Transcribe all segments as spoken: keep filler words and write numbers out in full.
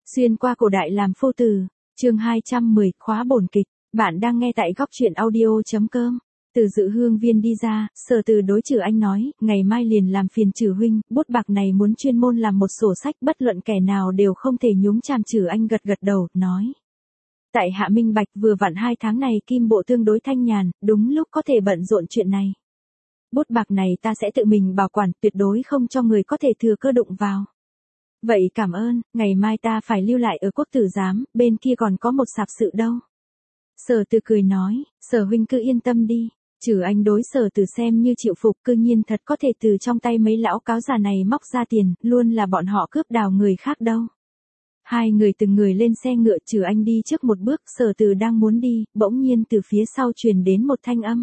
Xuyên qua cổ đại làm phu tử, chương hai trăm mười, khóa bổn kịch, bạn đang nghe tại góc truyện audio.com. Từ Dự Hương Viên đi ra, Sở Từ đối Trử Anh nói, ngày mai liền làm phiền Trử huynh, bút bạc này muốn chuyên môn làm một sổ sách, bất luận kẻ nào đều không thể nhúng chàm. Trử Anh gật gật đầu, nói. Tại hạ minh bạch, vừa vặn hai tháng này kim bộ tương đối thanh nhàn, đúng lúc có thể bận rộn chuyện này. Bút bạc này ta sẽ tự mình bảo quản, tuyệt đối không cho người có thể thừa cơ đụng vào. Vậy cảm ơn, ngày mai ta phải lưu lại ở Quốc Tử Giám, bên kia còn có một sạp sự đâu. Sở Từ cười nói, Sở huynh cứ yên tâm đi. Trử Anh đối Sở Từ xem như chịu phục, cư nhiên thật có thể từ trong tay mấy lão cáo già này móc ra tiền, luôn là bọn họ cướp đào người khác đâu. Hai người từng người lên xe ngựa, Trử Anh đi trước một bước, Sở Từ đang muốn đi, bỗng nhiên từ phía sau truyền đến một thanh âm.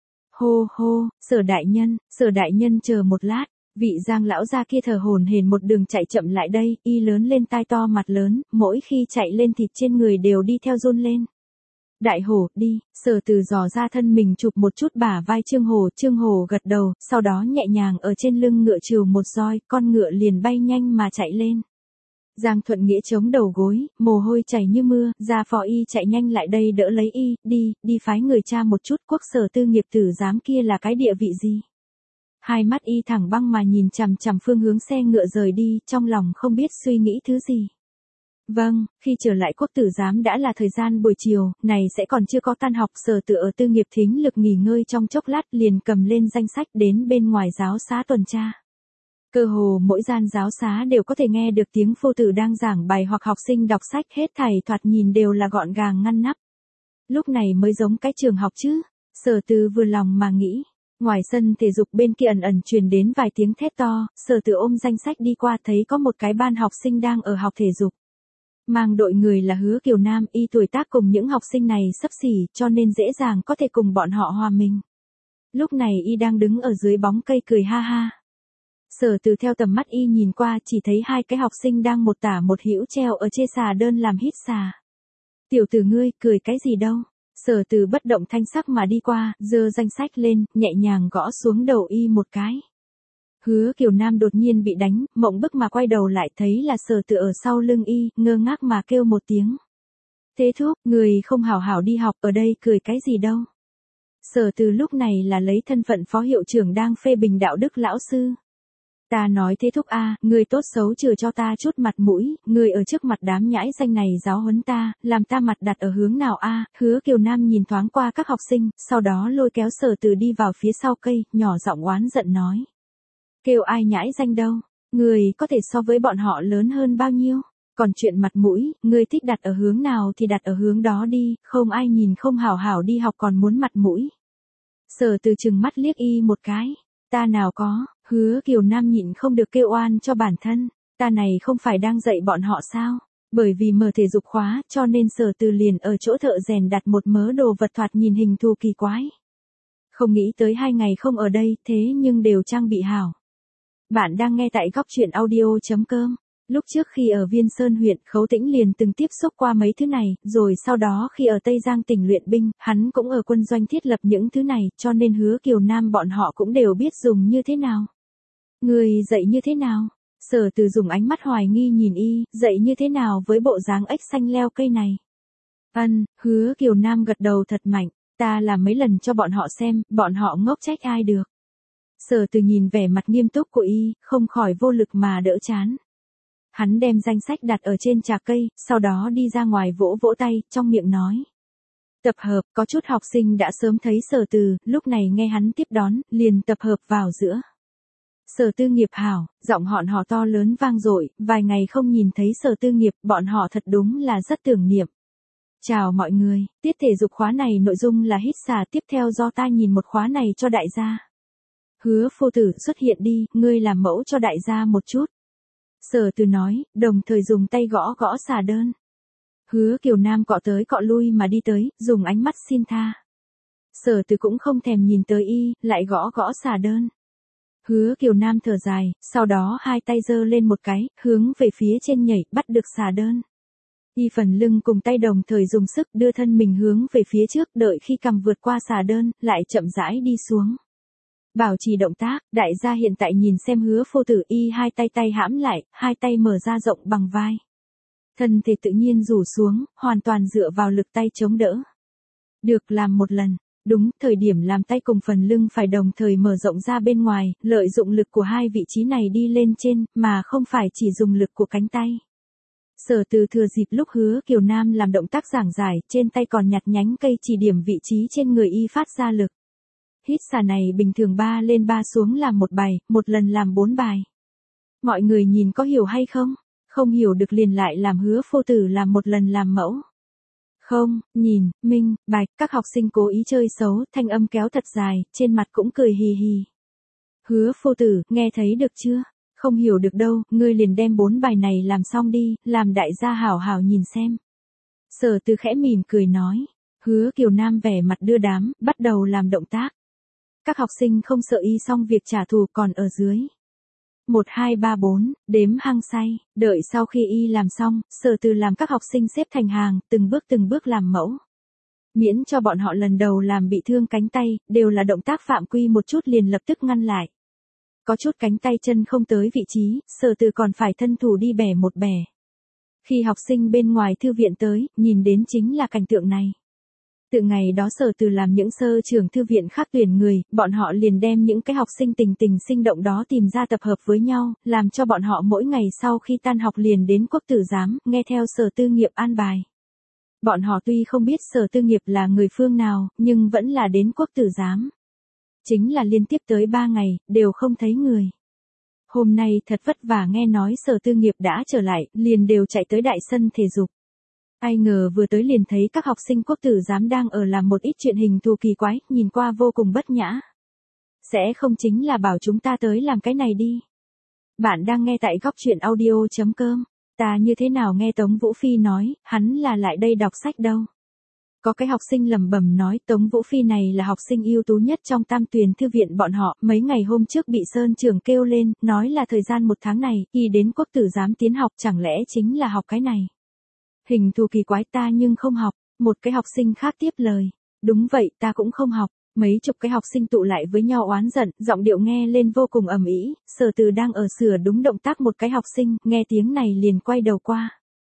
Hô hô, Sở đại nhân, Sở đại nhân chờ một lát. Vị Giang lão gia kia thở hổn hển một đường chạy chậm lại đây, y lớn lên tai to mặt lớn, mỗi khi chạy lên thịt trên người đều đi theo run lên. Đại hổ, đi. Sở Từ dò ra thân mình chụp một chút bả vai Trương Hổ, Trương Hổ gật đầu, sau đó nhẹ nhàng ở trên lưng ngựa trìu một roi, con ngựa liền bay nhanh mà chạy lên. Giang Thuận Nghĩa chống đầu gối, mồ hôi chảy như mưa, Gia Phó y chạy nhanh lại đây đỡ lấy y, đi, đi phái người tra một chút Quốc Sở Tư nghiệp tử giám kia là cái địa vị gì. Hai mắt y thẳng băng mà nhìn chằm chằm phương hướng xe ngựa rời đi, trong lòng không biết suy nghĩ thứ gì. Vâng, khi trở lại Quốc Tử Giám đã là thời gian buổi chiều, này sẽ còn chưa có tan học. Sở Từ ở Tư nghiệp thính lực nghỉ ngơi trong chốc lát, liền cầm lên danh sách đến bên ngoài giáo xá tuần tra. Cơ hồ mỗi gian giáo xá đều có thể nghe được tiếng phu tử đang giảng bài hoặc học sinh đọc sách, hết thảy thoạt nhìn đều là gọn gàng ngăn nắp. Lúc này mới giống cái trường học chứ. Sở Từ vừa lòng mà nghĩ. Ngoài sân thể dục bên kia ẩn ẩn truyền đến vài tiếng thét to, Sở Từ ôm danh sách đi qua, thấy có một cái ban học sinh đang ở học thể dục. Mang đội người là Hứa Kiều Nam, y tuổi tác cùng những học sinh này xấp xỉ, cho nên dễ dàng có thể cùng bọn họ hòa mình. Lúc này y đang đứng ở dưới bóng cây cười ha ha. Sở Từ theo tầm mắt y nhìn qua, chỉ thấy hai cái học sinh đang một tả một hữu treo ở trên xà đơn làm hít xà. Tiểu tử ngươi, cười cái gì đâu? Sở Từ bất động thanh sắc mà đi qua, giơ danh sách lên, nhẹ nhàng gõ xuống đầu y một cái. Hứa Kiều Nam đột nhiên bị đánh, mộng bức mà quay đầu lại, thấy là Sở Từ ở sau lưng y, ngơ ngác mà kêu một tiếng. Thế thúc, người không hảo hảo đi học, ở đây cười cái gì đâu? Sở Từ lúc này là lấy thân phận phó hiệu trưởng đang phê bình đạo đức lão sư. Ta nói thế thúc a, ngươi tốt xấu chừa cho ta chút mặt mũi, ngươi ở trước mặt đám nhãi danh này giáo huấn ta, làm ta mặt đặt ở hướng nào a? Hứa Kiều Nam nhìn thoáng qua các học sinh, sau đó lôi kéo Sở Từ đi vào phía sau cây, nhỏ giọng oán giận nói. Kêu ai nhãi danh đâu, ngươi có thể so với bọn họ lớn hơn bao nhiêu? Còn chuyện mặt mũi, ngươi thích đặt ở hướng nào thì đặt ở hướng đó đi, không ai nhìn không hảo hảo đi học còn muốn mặt mũi. Sở Từ trừng mắt liếc y một cái. Ta nào có, Hứa Kiều Nam nhịn không được kêu oan cho bản thân, ta này không phải đang dạy bọn họ sao? Bởi vì mở thể dục khóa, cho nên Sở Từ liền ở chỗ thợ rèn đặt một mớ đồ vật thoạt nhìn hình thù kỳ quái. Không nghĩ tới hai ngày không ở đây, thế nhưng đều trang bị hảo. Bạn đang nghe tại góc truyện audio.com. Lúc trước khi ở Viên Sơn huyện, Khấu Tĩnh liền từng tiếp xúc qua mấy thứ này, rồi sau đó khi ở Tây Giang tỉnh luyện binh, hắn cũng ở quân doanh thiết lập những thứ này, cho nên Hứa Kiều Nam bọn họ cũng đều biết dùng như thế nào. Người dạy như thế nào? Sở Từ dùng ánh mắt hoài nghi nhìn y, dạy như thế nào với bộ dáng ếch xanh leo cây này? Ân, Hứa Kiều Nam gật đầu thật mạnh, ta làm mấy lần cho bọn họ xem, bọn họ ngốc trách ai được. Sở Từ nhìn vẻ mặt nghiêm túc của y, không khỏi vô lực mà đỡ chán. Hắn đem danh sách đặt ở trên trà cây, sau đó đi ra ngoài vỗ vỗ tay, trong miệng nói. Tập hợp, có chút học sinh đã sớm thấy Sở Từ, lúc này nghe hắn tiếp đón, liền tập hợp vào giữa. Sở Tư nghiệp hảo, giọng họn hò to lớn vang dội, vài ngày không nhìn thấy Sở Tư nghiệp, bọn họ thật đúng là rất tưởng niệm. Chào mọi người, tiết thể dục khóa này nội dung là hít xà, tiếp theo do ta nhìn một khóa này cho đại gia. Hứa phu tử xuất hiện đi, ngươi làm mẫu cho đại gia một chút. Sở Từ nói, đồng thời dùng tay gõ gõ xà đơn. Hứa Kiều Nam cọ tới cọ lui mà đi tới, dùng ánh mắt xin tha. Sở Từ cũng không thèm nhìn tới y, lại gõ gõ xà đơn. Hứa Kiều Nam thở dài, sau đó hai tay giơ lên một cái, hướng về phía trên nhảy, bắt được xà đơn. Y phần lưng cùng tay đồng thời dùng sức đưa thân mình hướng về phía trước, đợi khi cầm vượt qua xà đơn, lại chậm rãi đi xuống. Bảo trì động tác, đại gia hiện tại nhìn xem Hứa phu tử y hai tay tay hãm lại, hai tay mở ra rộng bằng vai. Thân thể tự nhiên rủ xuống, hoàn toàn dựa vào lực tay chống đỡ. Được làm một lần. Đúng, thời điểm làm tay cùng phần lưng phải đồng thời mở rộng ra bên ngoài, lợi dụng lực của hai vị trí này đi lên trên, mà không phải chỉ dùng lực của cánh tay. Sở Từ thừa dịp lúc Hứa Kiều Nam làm động tác giảng giải, trên tay còn nhặt nhánh cây chỉ điểm vị trí trên người y phát ra lực. Hít xả này bình thường ba lên ba xuống làm một bài, một lần làm bốn bài. Mọi người nhìn có hiểu hay không? Không hiểu được liền lại làm Hứa Phu Tử làm một lần làm mẫu. Không, nhìn, minh, bạch, các học sinh cố ý chơi xấu, thanh âm kéo thật dài, trên mặt cũng cười hì hì. Hứa Phu Tử, nghe thấy được chưa? Không hiểu được đâu, ngươi liền đem bốn bài này làm xong đi, làm đại gia hảo hảo nhìn xem. Sở Từ khẽ mỉm cười nói. Hứa Kiều Nam vẻ mặt đưa đám, bắt đầu làm động tác. Các học sinh không sợ y xong việc trả thù còn ở dưới. một, hai, ba, bốn, đếm hăng say, đợi sau khi y làm xong, Sở Từ làm các học sinh xếp thành hàng, từng bước từng bước làm mẫu. Miễn cho bọn họ lần đầu làm bị thương cánh tay, đều là động tác phạm quy một chút liền lập tức ngăn lại. Có chút cánh tay chân không tới vị trí, Sở Từ còn phải thân thủ đi bẻ một bẻ. Khi học sinh bên ngoài thư viện tới, nhìn đến chính là cảnh tượng này. Từ ngày đó Sở Từ làm những sơ trưởng thư viện khác tuyển người, bọn họ liền đem những cái học sinh tình tình sinh động đó tìm ra tập hợp với nhau, làm cho bọn họ mỗi ngày sau khi tan học liền đến Quốc Tử Giám, nghe theo Sở Tư Nghiệp an bài. Bọn họ tuy không biết Sở Tư Nghiệp là người phương nào, nhưng vẫn là đến Quốc Tử Giám. Chính là liên tiếp tới ba ngày, đều không thấy người. Hôm nay thật vất vả nghe nói Sở Tư Nghiệp đã trở lại, liền đều chạy tới đại sân thể dục. Ai ngờ vừa tới liền thấy các học sinh Quốc Tử Giám đang ở làm một ít chuyện hình thù kỳ quái, nhìn qua vô cùng bất nhã. Sẽ không chính là bảo chúng ta tới làm cái này đi. Bạn đang nghe tại góc truyện audio chấm com. Ta như thế nào nghe Tống Vũ Phi nói, hắn là lại đây đọc sách đâu. Có cái học sinh lẩm bẩm nói Tống Vũ Phi này là học sinh ưu tú nhất trong Tam Tuyền thư viện bọn họ, mấy ngày hôm trước bị Sơn trưởng kêu lên, nói là thời gian một tháng này, y đến Quốc Tử Giám tiến học chẳng lẽ chính là học cái này. Hình thù kỳ quái ta nhưng không học, một cái học sinh khác tiếp lời. Đúng vậy ta cũng không học, mấy chục cái học sinh tụ lại với nhau oán giận, giọng điệu nghe lên vô cùng ầm ĩ. Sở Từ đang ở sửa đúng động tác một cái học sinh, nghe tiếng này liền quay đầu qua.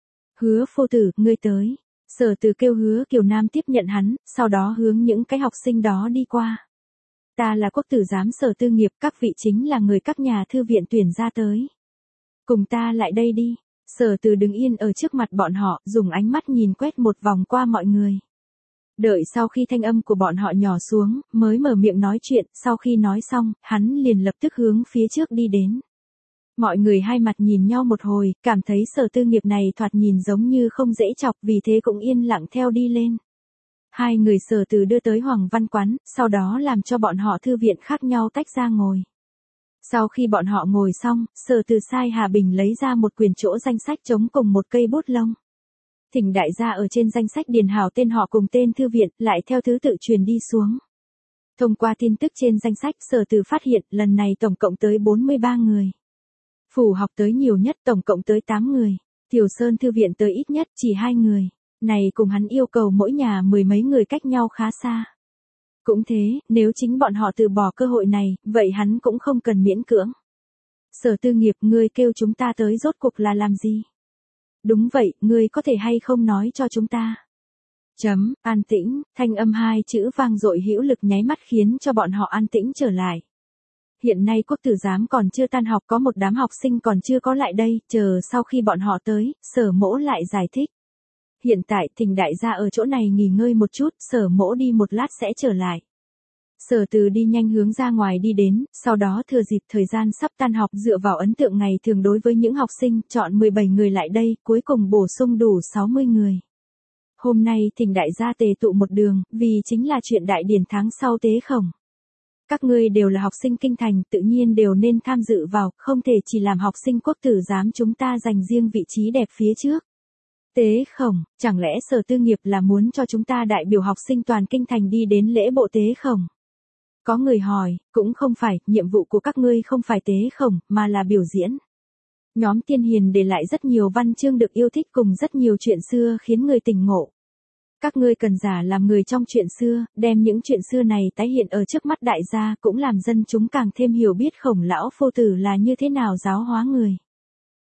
Hứa Phu Tử, ngươi tới. Sở Từ kêu Hứa Kiều Nam tiếp nhận hắn, sau đó hướng những cái học sinh đó đi qua. Ta là Quốc Tử Giám Sở Tư Nghiệp, các vị chính là người các nhà thư viện tuyển ra tới. Cùng ta lại đây đi. Sở Từ đứng yên ở trước mặt bọn họ, dùng ánh mắt nhìn quét một vòng qua mọi người. Đợi sau khi thanh âm của bọn họ nhỏ xuống, mới mở miệng nói chuyện, sau khi nói xong, hắn liền lập tức hướng phía trước đi đến. Mọi người hai mặt nhìn nhau một hồi, cảm thấy Sở Tư Nghiệp này thoạt nhìn giống như không dễ chọc, vì thế cũng yên lặng theo đi lên. Hai người Sở Từ đưa tới Hoàng Văn Quán, sau đó làm cho bọn họ thư viện khác nhau tách ra ngồi. Sau khi bọn họ ngồi xong, Sở Từ sai Hà Bình lấy ra một quyển chỗ danh sách trống cùng một cây bút lông. Thỉnh đại gia ở trên danh sách điền hảo tên họ cùng tên thư viện, lại theo thứ tự truyền đi xuống. Thông qua tin tức trên danh sách, Sở Từ phát hiện lần này tổng cộng tới bốn mươi ba người. Phủ học tới nhiều nhất tổng cộng tới tám người. Tiểu Sơn thư viện tới ít nhất chỉ hai người. Này cùng hắn yêu cầu mỗi nhà mười mấy người cách nhau khá xa. Cũng thế, nếu chính bọn họ từ bỏ cơ hội này, vậy hắn cũng không cần miễn cưỡng. Sở Tư Nghiệp, ngươi kêu chúng ta tới rốt cuộc là làm gì? Đúng vậy, ngươi có thể hay không nói cho chúng ta? Chấm, an tĩnh, thanh âm hai chữ vang dội hữu lực nháy mắt khiến cho bọn họ an tĩnh trở lại. Hiện nay Quốc Tử Giám còn chưa tan học, có một đám học sinh còn chưa có lại đây, chờ sau khi bọn họ tới, Sở Mỗ lại giải thích. Hiện tại thỉnh đại gia ở chỗ này nghỉ ngơi một chút, Sở Mỗ đi một lát sẽ trở lại. Sở Từ đi nhanh hướng ra ngoài đi đến, sau đó thừa dịp thời gian sắp tan học dựa vào ấn tượng ngày thường đối với những học sinh, chọn mười bảy người lại đây, cuối cùng bổ sung đủ sáu mươi người. Hôm nay thỉnh đại gia tề tụ một đường, vì chính là chuyện đại điển tháng sau tế khổng. Các ngươi đều là học sinh kinh thành, tự nhiên đều nên tham dự vào, không thể chỉ làm học sinh Quốc Tử Giám chúng ta giành riêng vị trí đẹp phía trước. Tế khổng, chẳng lẽ Sở Tư Nghiệp là muốn cho chúng ta đại biểu học sinh toàn kinh thành đi đến lễ bộ tế khổng? Có người hỏi, cũng không phải, nhiệm vụ của các ngươi không phải tế khổng, mà là biểu diễn. Nhóm Tiên Hiền để lại rất nhiều văn chương được yêu thích cùng rất nhiều chuyện xưa khiến người tỉnh ngộ. Các ngươi cần giả làm người trong chuyện xưa, đem những chuyện xưa này tái hiện ở trước mắt đại gia, cũng làm dân chúng càng thêm hiểu biết Khổng lão phu tử là như thế nào giáo hóa người.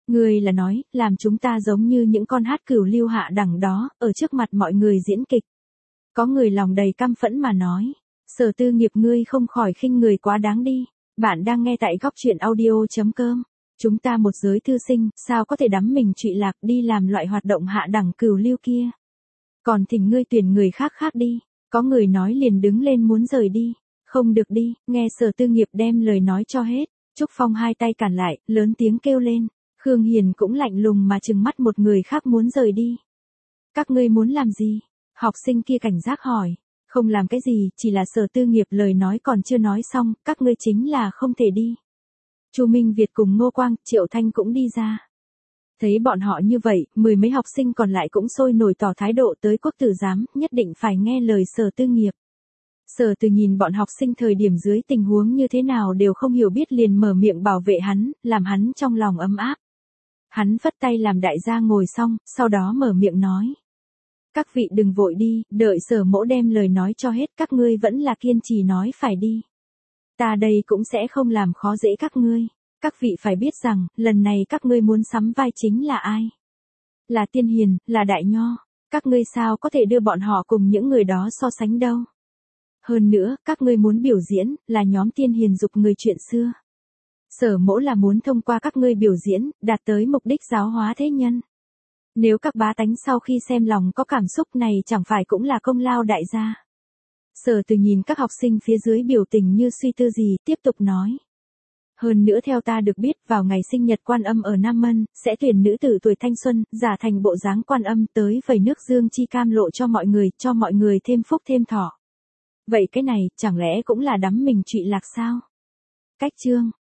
Ngươi là nói, làm chúng ta giống như những con hát cửu lưu hạ đẳng đó, ở trước mặt mọi người diễn kịch. Có người lòng đầy căm phẫn mà nói. Sở Tư Nghiệp, ngươi không khỏi khinh người quá đáng đi. Bạn đang nghe tại góc truyện audio.com. Chúng ta một giới thư sinh, sao có thể đắm mình trụy lạc đi làm loại hoạt động hạ đẳng cửu lưu kia. Còn thỉnh ngươi tuyển người khác khác đi. Có người nói liền đứng lên muốn rời đi. Không được đi, nghe Sở Tư Nghiệp đem lời nói cho hết. Trúc Phong hai tay cản lại, lớn tiếng kêu lên. Khương Hiền cũng lạnh lùng mà trừng mắt một người khác muốn rời đi. Các ngươi muốn làm gì? Học sinh kia cảnh giác hỏi. Không làm cái gì, chỉ là Sở Tư Nghiệp lời nói còn chưa nói xong, các ngươi chính là không thể đi. Chu Minh Việt cùng Ngô Quang, Triệu Thanh cũng đi ra. Thấy bọn họ như vậy, mười mấy học sinh còn lại cũng sôi nổi tỏ thái độ tới quốc tử giám, nhất định phải nghe lời Sở Tư Nghiệp. Sở Từ nhìn bọn học sinh thời điểm dưới tình huống như thế nào đều không hiểu biết liền mở miệng bảo vệ hắn, làm hắn trong lòng ấm áp. Hắn phất tay làm đại gia ngồi xong, sau đó mở miệng nói. Các vị đừng vội đi, đợi Sở mỗ đem lời nói cho hết, các ngươi vẫn là kiên trì nói phải đi. Ta đây cũng sẽ không làm khó dễ các ngươi. Các vị phải biết rằng, lần này các ngươi muốn sắm vai chính là ai? Là Tiên Hiền, là Đại Nho. Các ngươi sao có thể đưa bọn họ cùng những người đó so sánh đâu? Hơn nữa, các ngươi muốn biểu diễn, là nhóm Tiên Hiền dục người chuyện xưa. Sở mỗ là muốn thông qua các ngươi biểu diễn, đạt tới mục đích giáo hóa thế nhân. Nếu các bá tánh sau khi xem lòng có cảm xúc này chẳng phải cũng là công lao đại gia. Sở Từ nhìn các học sinh phía dưới biểu tình như suy tư gì, tiếp tục nói. Hơn nữa theo ta được biết, vào ngày sinh nhật Quan Âm ở Nam Mân, sẽ tuyển nữ tử tuổi thanh xuân, giả thành bộ dáng Quan Âm tới vẩy nước dương chi cam lộ cho mọi người, cho mọi người thêm phúc thêm thọ. Vậy cái này, chẳng lẽ cũng là đắm mình trụy lạc sao? Cách chương